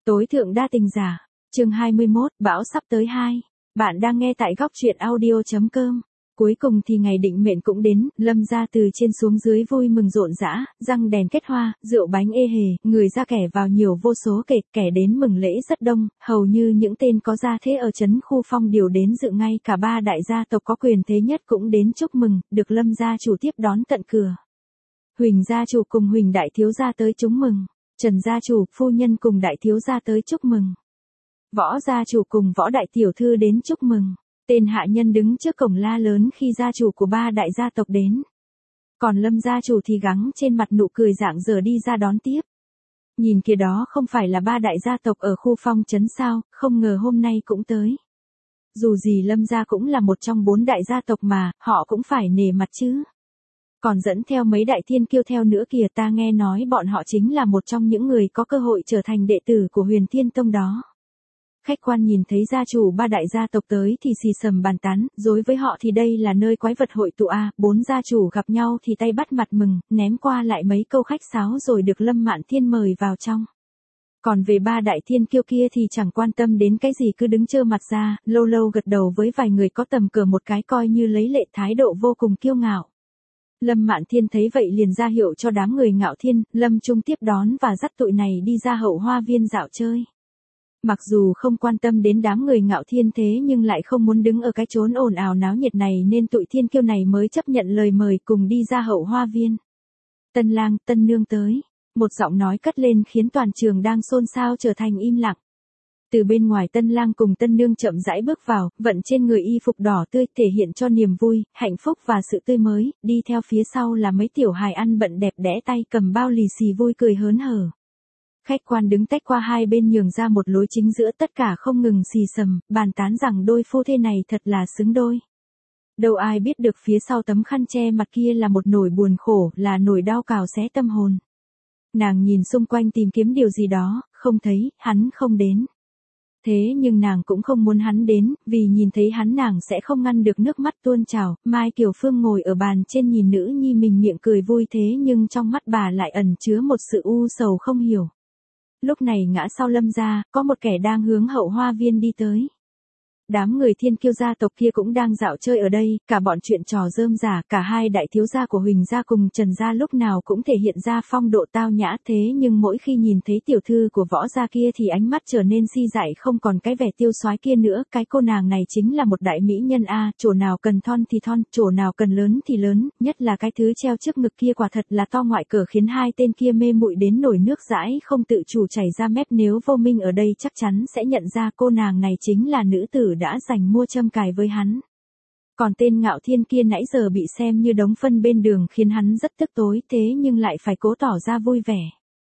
Tối thượng đa tình giả, chương 21, bão sắp tới 2. Bạn đang nghe tại góc truyện audio.com. Cuối cùng thì ngày định mệnh cũng đến, Lâm gia từ trên xuống dưới vui mừng rộn rã, răng đèn kết hoa, rượu bánh ê hề, người ra kẻ vào nhiều vô số kẻ đến mừng lễ rất đông, hầu như những tên có gia thế ở trấn khu phong đều đến dự, ngay cả ba đại gia tộc có quyền thế nhất cũng đến chúc mừng, được Lâm gia chủ tiếp đón tận cửa. Huỳnh gia chủ cùng Huỳnh đại thiếu gia tới chúc mừng. Trần gia chủ, phu nhân cùng đại thiếu gia tới chúc mừng. Võ gia chủ cùng võ đại tiểu thư đến chúc mừng. Tên hạ nhân đứng trước cổng la lớn khi gia chủ của ba đại gia tộc đến. Còn Lâm gia chủ thì gắng trên mặt nụ cười rạng rỡ đi ra đón tiếp. Nhìn kìa, đó không phải là ba đại gia tộc ở khu phong trấn sao, không ngờ hôm nay cũng tới. Dù gì Lâm gia cũng là một trong 4 đại gia tộc mà, họ cũng phải nể mặt chứ. Còn dẫn theo mấy đại thiên kiêu theo nữa kìa, ta nghe nói bọn họ chính là một trong những người có cơ hội trở thành đệ tử của Huyền Thiên Tông đó. Khách quan nhìn thấy gia chủ ba đại gia tộc tới thì xì xầm bàn tán, đối với họ thì đây là nơi quái vật hội tụ a. 4 gia chủ gặp nhau thì tay bắt mặt mừng, ném qua lại mấy câu khách sáo rồi được Lâm Mạn Thiên mời vào trong. Còn về ba đại thiên kiêu kia thì chẳng quan tâm đến cái gì, cứ đứng trơ mặt ra, lâu lâu gật đầu với vài người có tầm cỡ một cái, coi như lấy lệ, thái độ vô cùng kiêu ngạo. Lâm Mạn Thiên thấy vậy liền ra hiệu cho đám người Ngạo Thiên, Lâm Trung tiếp đón và dắt tụi này đi ra hậu hoa viên dạo chơi. Mặc dù không quan tâm đến đám người Ngạo Thiên thế nhưng lại không muốn đứng ở cái chốn ồn ào náo nhiệt này nên tụi thiên kiêu này mới chấp nhận lời mời cùng đi ra hậu hoa viên. Tân lang, tân nương tới. Một giọng nói cất lên khiến toàn trường đang xôn xao trở thành im lặng. Từ bên ngoài tân lang cùng tân nương chậm rãi bước vào, vận trên người y phục đỏ tươi thể hiện cho niềm vui, hạnh phúc và sự tươi mới, đi theo phía sau là mấy tiểu hài ăn bận đẹp đẽ tay cầm bao lì xì vui cười hớn hở. Khách quan đứng tách qua hai bên nhường ra một lối chính giữa, tất cả không ngừng xì xầm, bàn tán rằng đôi phu thê này thật là xứng đôi. Đâu ai biết được phía sau tấm khăn che mặt kia là một nỗi buồn khổ, là nỗi đau cào xé tâm hồn. Nàng nhìn xung quanh tìm kiếm điều gì đó, không thấy, hắn không đến. Thế nhưng nàng cũng không muốn hắn đến, vì nhìn thấy hắn nàng sẽ không ngăn được nước mắt tuôn trào. Mai Kiều Phương ngồi ở bàn trên nhìn nữ nhi mình miệng cười vui thế nhưng trong mắt bà lại ẩn chứa một sự u sầu không hiểu. Lúc này ngã sau Lâm gia, có một kẻ đang hướng hậu hoa viên đi tới. Đám người thiên kiêu gia tộc kia cũng đang dạo chơi ở đây, cả bọn chuyện trò rơm rả, cả hai đại thiếu gia của Huỳnh gia cùng Trần gia lúc nào cũng thể hiện ra phong độ tao nhã, thế nhưng mỗi khi nhìn thấy tiểu thư của Võ gia kia thì ánh mắt trở nên si dại, không còn cái vẻ tiêu soái kia nữa. Cái cô nàng này chính là một đại mỹ nhân a, chỗ nào cần thon thì thon, chỗ nào cần lớn thì lớn, nhất là cái thứ treo trước ngực kia quả thật là to ngoại cỡ, khiến hai tên kia mê muội đến nổi nước dãi không tự chủ chảy ra mép. Nếu Vô Minh ở đây chắc chắn sẽ nhận ra cô nàng này chính là nữ tử đã dành mua châm cài với hắn. Còn tên Ngạo Thiên kia nãy giờ bị xem như đống phân bên đường khiến hắn rất tức tối, thế nhưng lại phải cố tỏ ra vui vẻ.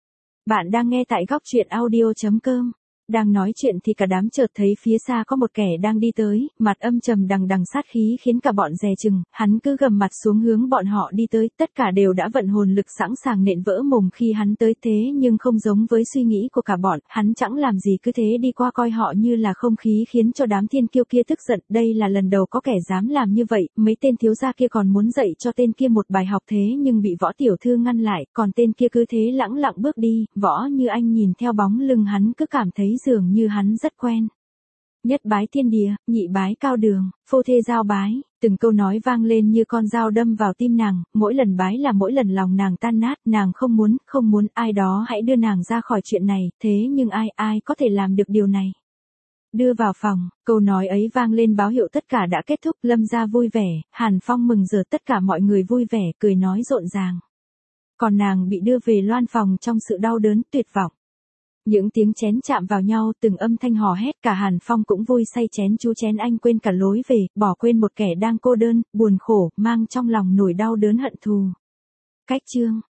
Bạn đang nghe tại góc truyện audio.com. Đang nói chuyện thì cả đám chợt thấy phía xa có một kẻ đang đi tới, mặt âm trầm đằng đằng sát khí khiến cả bọn dè chừng, hắn cứ gầm mặt xuống hướng bọn họ đi tới, tất cả đều đã vận hồn lực sẵn sàng nện vỡ mồm khi hắn tới, thế nhưng không giống với suy nghĩ của cả bọn, hắn chẳng làm gì cứ thế đi qua coi họ như là không khí, khiến cho đám thiên kiêu kia tức giận. Đây là lần đầu có kẻ dám làm như vậy, mấy tên thiếu gia kia còn muốn dạy cho tên kia một bài học thế nhưng bị Võ tiểu thư ngăn lại, còn tên kia cứ thế lẳng lặng bước đi. Võ Như Anh nhìn theo bóng lưng hắn cứ cảm thấy dường như hắn rất quen. Nhất bái thiên địa, nhị bái cao đường, phô thê giao bái, từng câu nói vang lên như con dao đâm vào tim nàng, mỗi lần bái là mỗi lần lòng nàng tan nát, nàng không muốn ai đó hãy đưa nàng ra khỏi chuyện này, thế nhưng ai có thể làm được điều này. Đưa vào phòng, câu nói ấy vang lên báo hiệu tất cả đã kết thúc. Lâm gia vui vẻ, Hàn Phong mừng rỡ, tất cả mọi người vui vẻ, cười nói rộn ràng. Còn nàng bị đưa về loan phòng trong sự đau đớn, tuyệt vọng. Những tiếng chén chạm vào nhau, từng âm thanh hò hét, cả Hàn Phong cũng vui say chén chú chén anh, quên cả lối về, bỏ quên một kẻ đang cô đơn, buồn khổ, mang trong lòng nỗi đau đớn hận thù. Cách chương